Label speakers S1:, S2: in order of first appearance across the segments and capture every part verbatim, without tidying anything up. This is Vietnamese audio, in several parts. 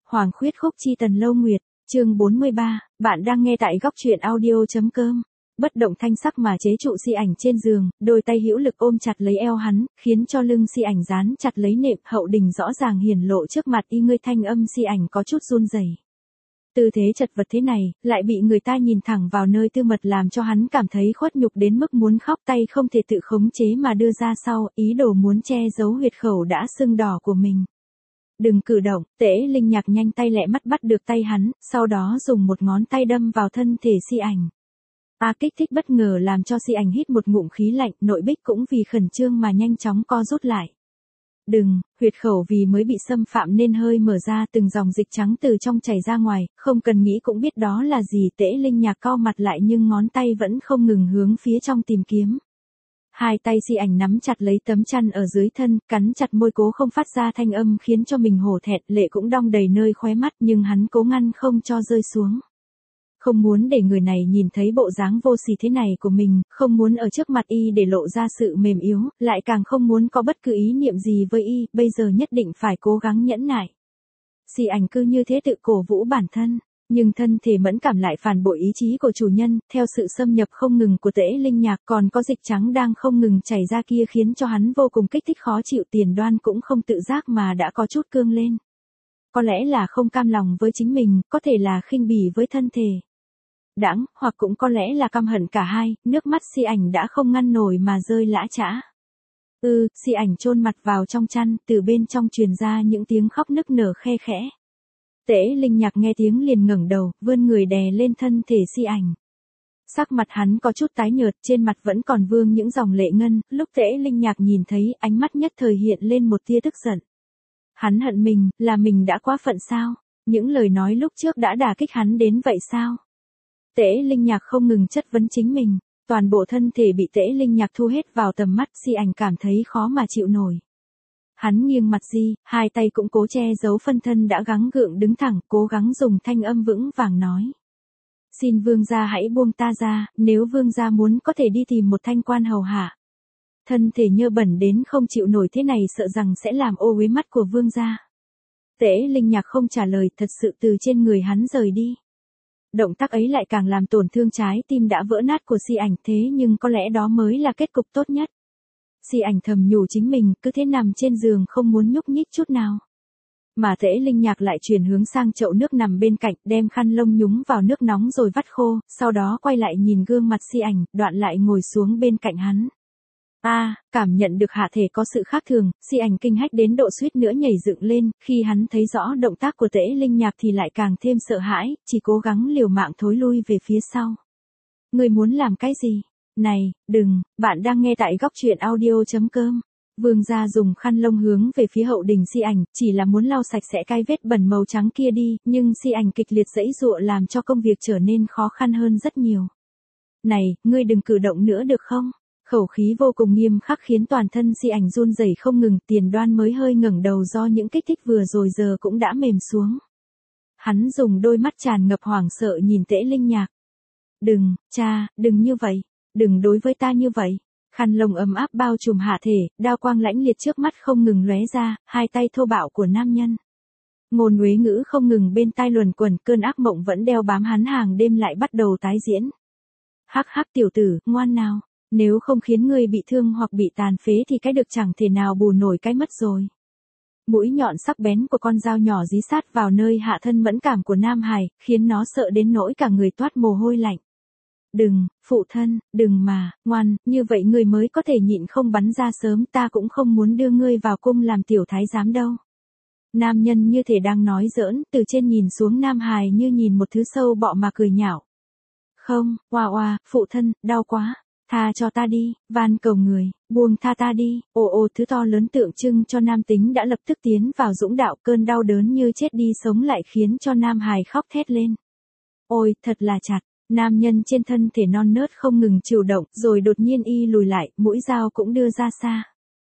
S1: Hoàng khuyết khúc chi tần lâu nguyệt, chương bốn mươi ba, bạn đang nghe tại góc truyện audio.com. Bất động thanh sắc mà chế trụ Si Ảnh trên giường, đôi tay hữu lực ôm chặt lấy eo hắn, khiến cho lưng Si Ảnh dán chặt lấy nệm, Hậu Đình rõ ràng hiển lộ trước mặt y, ngươi thanh âm Si Ảnh có chút run rẩy. Tư thế chật vật thế này, lại bị người ta nhìn thẳng vào nơi tư mật làm cho hắn cảm thấy khuất nhục đến mức muốn khóc, tay không thể tự khống chế mà đưa ra sau, ý đồ muốn che giấu huyệt khẩu đã sưng đỏ của mình. Đừng cử động, Tễ Linh Nhạc nhanh tay lẹ mắt bắt được tay hắn, sau đó dùng một ngón tay đâm vào thân thể Si Ảnh. A kích thích bất ngờ làm cho Si Ảnh hít một ngụm khí lạnh, nội bích cũng vì khẩn trương mà nhanh chóng co rút lại. Đừng, huyệt khẩu vì mới bị xâm phạm nên hơi mở ra, từng dòng dịch trắng từ trong chảy ra ngoài, không cần nghĩ cũng biết đó là gì. Tễ Linh Nhạc cau mặt lại nhưng ngón tay vẫn không ngừng hướng phía trong tìm kiếm. Hai tay Si Ảnh nắm chặt lấy tấm chăn ở dưới thân, cắn chặt môi cố không phát ra thanh âm khiến cho mình hổ thẹn, lệ cũng đong đầy nơi khóe mắt nhưng hắn cố ngăn không cho rơi xuống. Không muốn để người này nhìn thấy bộ dáng vô sỉ thế này của mình, không muốn ở trước mặt y để lộ ra sự mềm yếu, lại càng không muốn có bất cứ ý niệm gì với y, bây giờ nhất định phải cố gắng nhẫn nại. Si Ảnh cứ như thế tự cổ vũ bản thân, nhưng thân thể mẫn cảm lại phản bội ý chí của chủ nhân, theo sự xâm nhập không ngừng của Tễ Linh Nhạc còn có dịch trắng đang không ngừng chảy ra kia khiến cho hắn vô cùng kích thích khó chịu, Tiền Đoan cũng không tự giác mà đã có chút cương lên. Có lẽ là không cam lòng với chính mình, có thể là khinh bỉ với thân thể. Đãng, hoặc cũng có lẽ là căm hận cả hai, nước mắt Si Ảnh đã không ngăn nổi mà rơi lã chã. Ừ, Si Ảnh chôn mặt vào trong chăn, từ bên trong truyền ra những tiếng khóc nức nở khe khẽ. Tễ Linh Nhạc nghe tiếng liền ngẩng đầu, vươn người đè lên thân thể Si Ảnh. Sắc mặt hắn có chút tái nhợt, trên mặt vẫn còn vương những dòng lệ ngân, lúc Tễ Linh Nhạc nhìn thấy, ánh mắt nhất thời hiện lên một tia tức giận. Hắn hận mình, là mình đã quá phận sao? Những lời nói lúc trước đã đả kích hắn đến vậy sao? Tễ Linh Nhạc không ngừng chất vấn chính mình, toàn bộ thân thể bị Tễ Linh Nhạc thu hết vào tầm mắt, Si Ảnh cảm thấy khó mà chịu nổi. Hắn nghiêng mặt di, hai tay cũng cố che giấu phân thân đã gắng gượng đứng thẳng, cố gắng dùng thanh âm vững vàng nói. Xin vương gia hãy buông ta ra, nếu vương gia muốn có thể đi tìm một thanh quan hầu hạ. Thân thể nhơ bẩn đến không chịu nổi thế này sợ rằng sẽ làm ô uế mắt của vương gia. Tễ Linh Nhạc không trả lời, thật sự từ trên người hắn rời đi. Động tác ấy lại càng làm tổn thương trái tim đã vỡ nát của Si Ảnh, thế nhưng có lẽ đó mới là kết cục tốt nhất. Si Ảnh thầm nhủ chính mình, cứ thế nằm trên giường không muốn nhúc nhích chút nào. Mà Tễ Linh Nhạc lại chuyển hướng sang chậu nước nằm bên cạnh, đem khăn lông nhúng vào nước nóng rồi vắt khô, sau đó quay lại nhìn gương mặt Si Ảnh, đoạn lại ngồi xuống bên cạnh hắn. A, à, cảm nhận được hạ thể có sự khác thường, Si Ảnh kinh hách đến độ suýt nữa nhảy dựng lên, khi hắn thấy rõ động tác của Tễ Linh Nhạc thì lại càng thêm sợ hãi, chỉ cố gắng liều mạng thối lui về phía sau. Ngươi muốn làm cái gì? Này, đừng, bạn đang nghe tại góc truyện audio.com. Vương gia dùng khăn lông hướng về phía Hậu Đình Si Ảnh, chỉ là muốn lau sạch sẽ cái vết bẩn màu trắng kia đi, nhưng Si Ảnh kịch liệt giãy giụa làm cho công việc trở nên khó khăn hơn rất nhiều. Này, ngươi đừng cử động nữa được không? Khẩu khí vô cùng nghiêm khắc khiến toàn thân Si Ảnh run rẩy không ngừng, Tiền Đoan mới hơi ngẩng đầu do những kích thích vừa rồi giờ cũng đã mềm xuống. Hắn dùng đôi mắt tràn ngập hoảng sợ nhìn Tễ Linh Nhạc. Đừng, cha, đừng như vậy, đừng đối với ta như vậy. Khăn lông ấm áp bao trùm hạ thể, đao quang lãnh liệt trước mắt không ngừng lóe ra, hai tay thô bạo của nam nhân. Ngôn uế ngữ không ngừng bên tai luẩn quẩn, cơn ác mộng vẫn đeo bám hắn hàng đêm lại bắt đầu tái diễn. Hắc hắc tiểu tử, ngoan nào. Nếu không khiến ngươi bị thương hoặc bị tàn phế thì cái được chẳng thể nào bù nổi cái mất rồi. Mũi nhọn sắc bén của con dao nhỏ dí sát vào nơi hạ thân mẫn cảm của Nam Hải, khiến nó sợ đến nỗi cả người toát mồ hôi lạnh. Đừng, phụ thân, đừng mà, ngoan, như vậy ngươi mới có thể nhịn không bắn ra sớm, ta cũng không muốn đưa ngươi vào cung làm tiểu thái giám đâu. Nam nhân như thể đang nói giỡn, từ trên nhìn xuống Nam Hải như nhìn một thứ sâu bọ mà cười nhạo. Không, oa oa, phụ thân, đau quá. Tha cho ta đi, van cầu người, buông tha ta đi, ồ ồ thứ to lớn tượng trưng cho nam tính đã lập tức tiến vào dũng đạo, cơn đau đớn như chết đi sống lại khiến cho Nam Hải khóc thét lên. Ôi, thật là chặt, nam nhân trên thân thể non nớt không ngừng chịu động, rồi đột nhiên y lùi lại, mũi dao cũng đưa ra xa.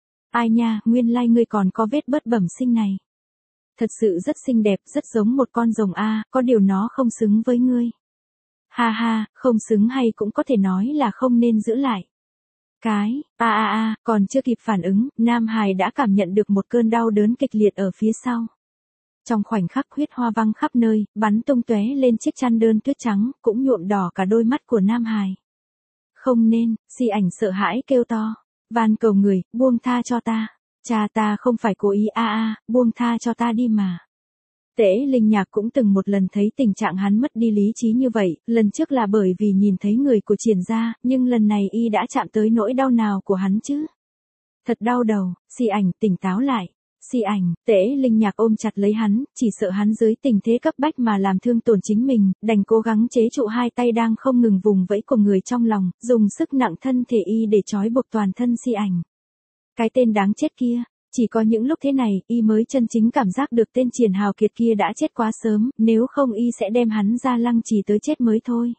S1: Ai nha, nguyên lai ngươi còn có vết bớt bẩm sinh này. Thật sự rất xinh đẹp, rất giống một con rồng a, có điều nó không xứng với ngươi. Ha ha, không xứng hay cũng có thể nói là không nên giữ lại. Cái, a a a, còn chưa kịp phản ứng, Nam Hải đã cảm nhận được một cơn đau đớn kịch liệt ở phía sau. trong khoảnh khắc huyết hoa văng khắp nơi, bắn tung tóe lên chiếc chăn đơn tuyết trắng, cũng nhuộm đỏ cả đôi mắt của Nam Hải. Không nên, Si Ảnh sợ hãi kêu to, van cầu người, buông tha cho ta. Cha ta không phải cố ý a a, buông tha cho ta đi mà. Tễ Linh Nhạc cũng từng một lần thấy tình trạng hắn mất đi lý trí như vậy, lần trước là bởi vì nhìn thấy người của Triển gia, nhưng lần này y đã chạm tới nỗi đau nào của hắn chứ. Thật đau đầu, Si Ảnh tỉnh táo lại. Si Ảnh, Tễ Linh Nhạc ôm chặt lấy hắn, chỉ sợ hắn dưới tình thế cấp bách mà làm thương tổn chính mình, đành cố gắng chế trụ hai tay đang không ngừng vùng vẫy của người trong lòng, dùng sức nặng thân thể y để trói buộc toàn thân Si Ảnh. Cái tên đáng chết kia, chỉ có những lúc thế này, y mới chân chính cảm giác được tên Triển Hào Kiệt kia đã chết quá sớm, nếu không y sẽ đem hắn ra lăng trì tới chết mới thôi.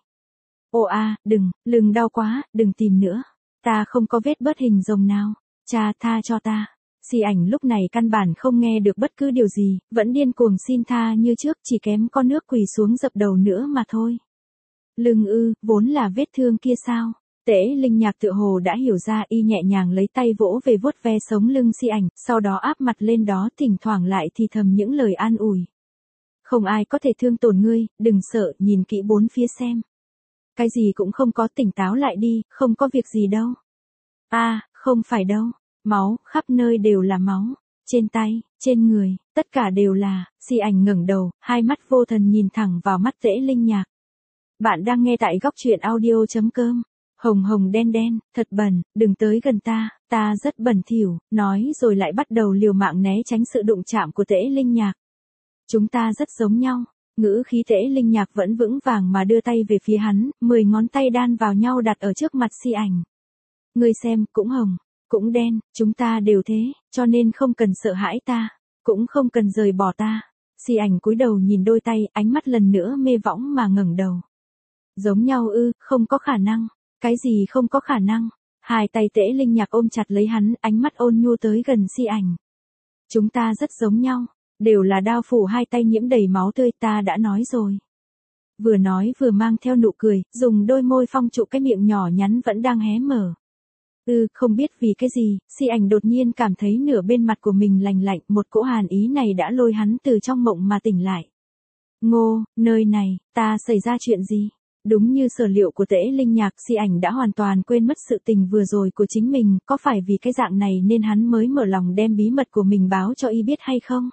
S1: Ô a, đừng, lưng đau quá, đừng tìm nữa. Ta không có vết bớt hình rồng nào. Cha tha cho ta. Si Ảnh lúc này căn bản không nghe được bất cứ điều gì, vẫn điên cuồng xin tha như trước, chỉ kém con nước quỳ xuống dập đầu nữa mà thôi. Lưng ư, vốn là vết thương kia sao? Tễ Linh Nhạc tựa hồ đã hiểu ra, y nhẹ nhàng lấy tay vỗ về vuốt ve sống lưng Si Ảnh, sau đó áp mặt lên đó, thỉnh thoảng lại thì thầm những lời an ủi. Không ai có thể thương tổn ngươi, đừng sợ, nhìn kỹ bốn phía xem. Cái gì cũng không có, tỉnh táo lại đi, không có việc gì đâu. A, à, không phải đâu, máu, khắp nơi đều là máu, trên tay, trên người, tất cả đều là. Si Ảnh ngẩng đầu, hai mắt vô thần nhìn thẳng vào mắt Tễ Linh Nhạc. Bạn đang nghe tại góc truyện audio chấm com. Hồng hồng đen đen, thật bẩn, đừng tới gần ta, ta rất bẩn thỉu, nói rồi lại bắt đầu liều mạng né tránh sự đụng chạm của Tễ Linh Nhạc. Chúng ta rất giống nhau, ngữ khí Tễ Linh Nhạc vẫn vững vàng mà đưa tay về phía hắn, mười ngón tay đan vào nhau đặt ở trước mặt Si Ảnh. Ngươi xem, cũng hồng, cũng đen, chúng ta đều thế, cho nên không cần sợ hãi ta, cũng không cần rời bỏ ta. Si Ảnh cúi đầu nhìn đôi tay, ánh mắt lần nữa mê võng mà ngẩng đầu. Giống nhau ư, không có khả năng. Cái gì không có khả năng? Hai tay Tễ Linh Nhạc ôm chặt lấy hắn, ánh mắt ôn nhu tới gần Si Ảnh. Chúng ta rất giống nhau, đều là đao phủ hai tay nhiễm đầy máu tươi, ta đã nói rồi. Vừa nói vừa mang theo nụ cười, dùng đôi môi phong trụ cái miệng nhỏ nhắn vẫn đang hé mở. Ừ, không biết vì cái gì, Si Ảnh đột nhiên cảm thấy nửa bên mặt của mình lành lạnh, một cỗ hàn ý này đã lôi hắn từ trong mộng mà tỉnh lại. Ngô, nơi này, ta xảy ra chuyện gì? Đúng như sở liệu của Tễ Linh Nhạc, Si Ảnh đã hoàn toàn quên mất sự tình vừa rồi của chính mình, có phải vì cái dạng này nên hắn mới mở lòng đem bí mật của mình báo cho y biết hay không?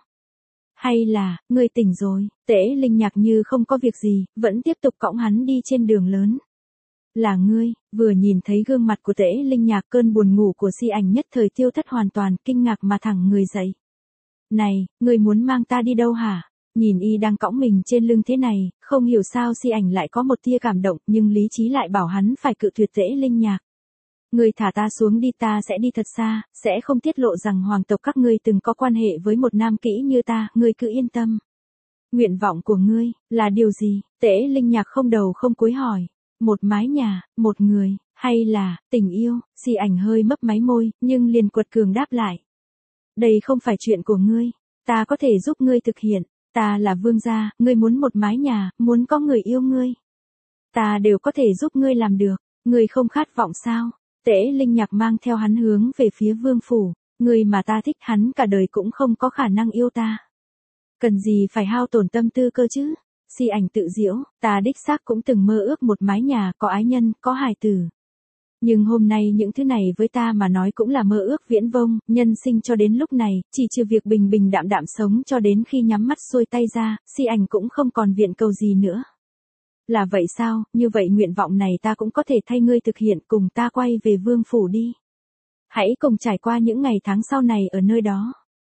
S1: Hay là, ngươi tỉnh rồi? Tễ Linh Nhạc như không có việc gì, vẫn tiếp tục cõng hắn đi trên đường lớn. Là ngươi, vừa nhìn thấy gương mặt của Tễ Linh Nhạc, cơn buồn ngủ của Si Ảnh nhất thời tiêu thất hoàn toàn, kinh ngạc mà thẳng người dậy. Này, ngươi muốn mang ta đi đâu hả? Nhìn y đang cõng mình trên lưng thế này, không hiểu sao Si Ảnh lại có một tia cảm động, nhưng lý trí lại bảo hắn phải cự tuyệt Tễ Linh Nhạc. Ngươi thả ta xuống đi, ta sẽ đi thật xa, sẽ không tiết lộ rằng hoàng tộc các ngươi từng có quan hệ với một nam kỹ như ta, ngươi cứ yên tâm. Nguyện vọng của ngươi, là điều gì? Tễ Linh Nhạc không đầu không cúi hỏi. Một mái nhà, một người, hay là, tình yêu? Si Ảnh hơi mấp máy môi, nhưng liền quật cường đáp lại. Đây không phải chuyện của ngươi, ta có thể giúp ngươi thực hiện. Ta là vương gia, ngươi muốn một mái nhà, muốn có người yêu ngươi. Ta đều có thể giúp ngươi làm được, ngươi không khát vọng sao? Tễ Linh Nhạc mang theo hắn hướng về phía vương phủ, người mà ta thích hắn cả đời cũng không có khả năng yêu ta. Cần gì phải hao tổn tâm tư cơ chứ? Si Ảnh tự giễu, ta đích xác cũng từng mơ ước một mái nhà, có ái nhân, có hài tử. Nhưng hôm nay những thứ này với ta mà nói cũng là mơ ước viễn vông, nhân sinh cho đến lúc này, chỉ trừ việc bình bình đạm đạm sống cho đến khi nhắm mắt xuôi tay ra, Si Ảnh cũng không còn viện cầu gì nữa. Là vậy sao, như vậy nguyện vọng này ta cũng có thể thay ngươi thực hiện, cùng ta quay về vương phủ đi. Hãy cùng trải qua những ngày tháng sau này ở nơi đó.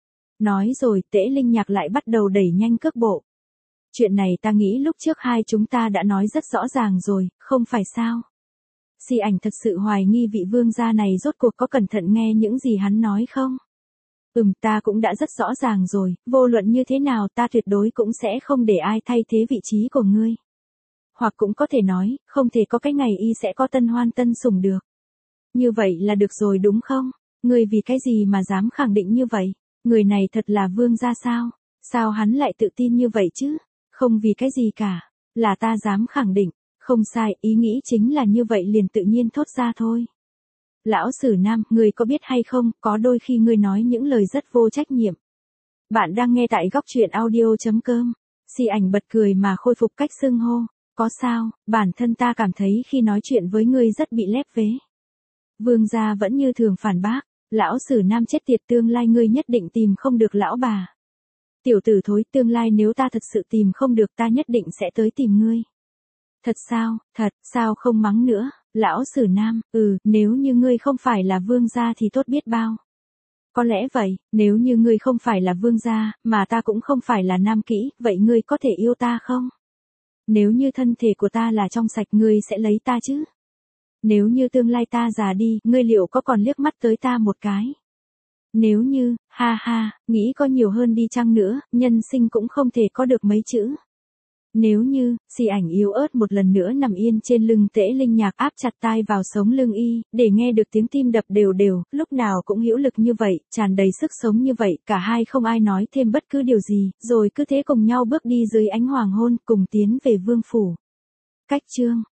S1: Nói rồi, Tễ Linh Nhạc lại bắt đầu đẩy nhanh cước bộ. Chuyện này ta nghĩ lúc trước hai chúng ta đã nói rất rõ ràng rồi, không phải sao? Si Ảnh thật sự hoài nghi vị vương gia này rốt cuộc có cẩn thận nghe những gì hắn nói không? Ừm, ta cũng đã rất rõ ràng rồi, vô luận như thế nào ta tuyệt đối cũng sẽ không để ai thay thế vị trí của ngươi. Hoặc cũng có thể nói, không thể có cái ngày y sẽ có tân hoan tân sủng được. Như vậy là được rồi đúng không? Ngươi vì cái gì mà dám khẳng định như vậy? Người này thật là vương gia sao? Sao hắn lại tự tin như vậy chứ? Không vì cái gì cả, là ta dám khẳng định. Không sai, ý nghĩ chính là như vậy liền tự nhiên thốt ra thôi. Lão Sử Nam, ngươi có biết hay không, có đôi khi ngươi nói những lời rất vô trách nhiệm. Bạn đang nghe tại góc chuyện audio.com. Si ảnh bật cười mà khôi phục cách xưng hô. Có sao, bản thân ta cảm thấy khi nói chuyện với ngươi rất bị lép vế. Vương gia vẫn như thường phản bác. Lão Sử Nam chết tiệt, tương lai ngươi nhất định tìm không được lão bà. Tiểu tử thối, tương lai nếu ta thật sự tìm không được ta nhất định sẽ tới tìm ngươi. Thật sao, thật, sao không mắng nữa, Lão Sử Nam, ừ, nếu như ngươi không phải là vương gia thì tốt biết bao. Có lẽ vậy, nếu như ngươi không phải là vương gia, mà ta cũng không phải là nam kỹ, vậy ngươi có thể yêu ta không? Nếu như thân thể của ta là trong sạch, ngươi sẽ lấy ta chứ? Nếu như tương lai ta già đi, ngươi liệu có còn liếc mắt tới ta một cái? Nếu như, ha ha, nghĩ có nhiều hơn đi chăng nữa, nhân sinh cũng không thể có được mấy chữ. Nếu như, Si ảnh yếu ớt một lần nữa nằm yên trên lưng Tễ Linh Nhạc, áp chặt tai vào sống lưng y, để nghe được tiếng tim đập đều đều, lúc nào cũng hữu lực như vậy, tràn đầy sức sống như vậy, cả hai không ai nói thêm bất cứ điều gì, rồi cứ thế cùng nhau bước đi dưới ánh hoàng hôn, cùng tiến về vương phủ. Cách chương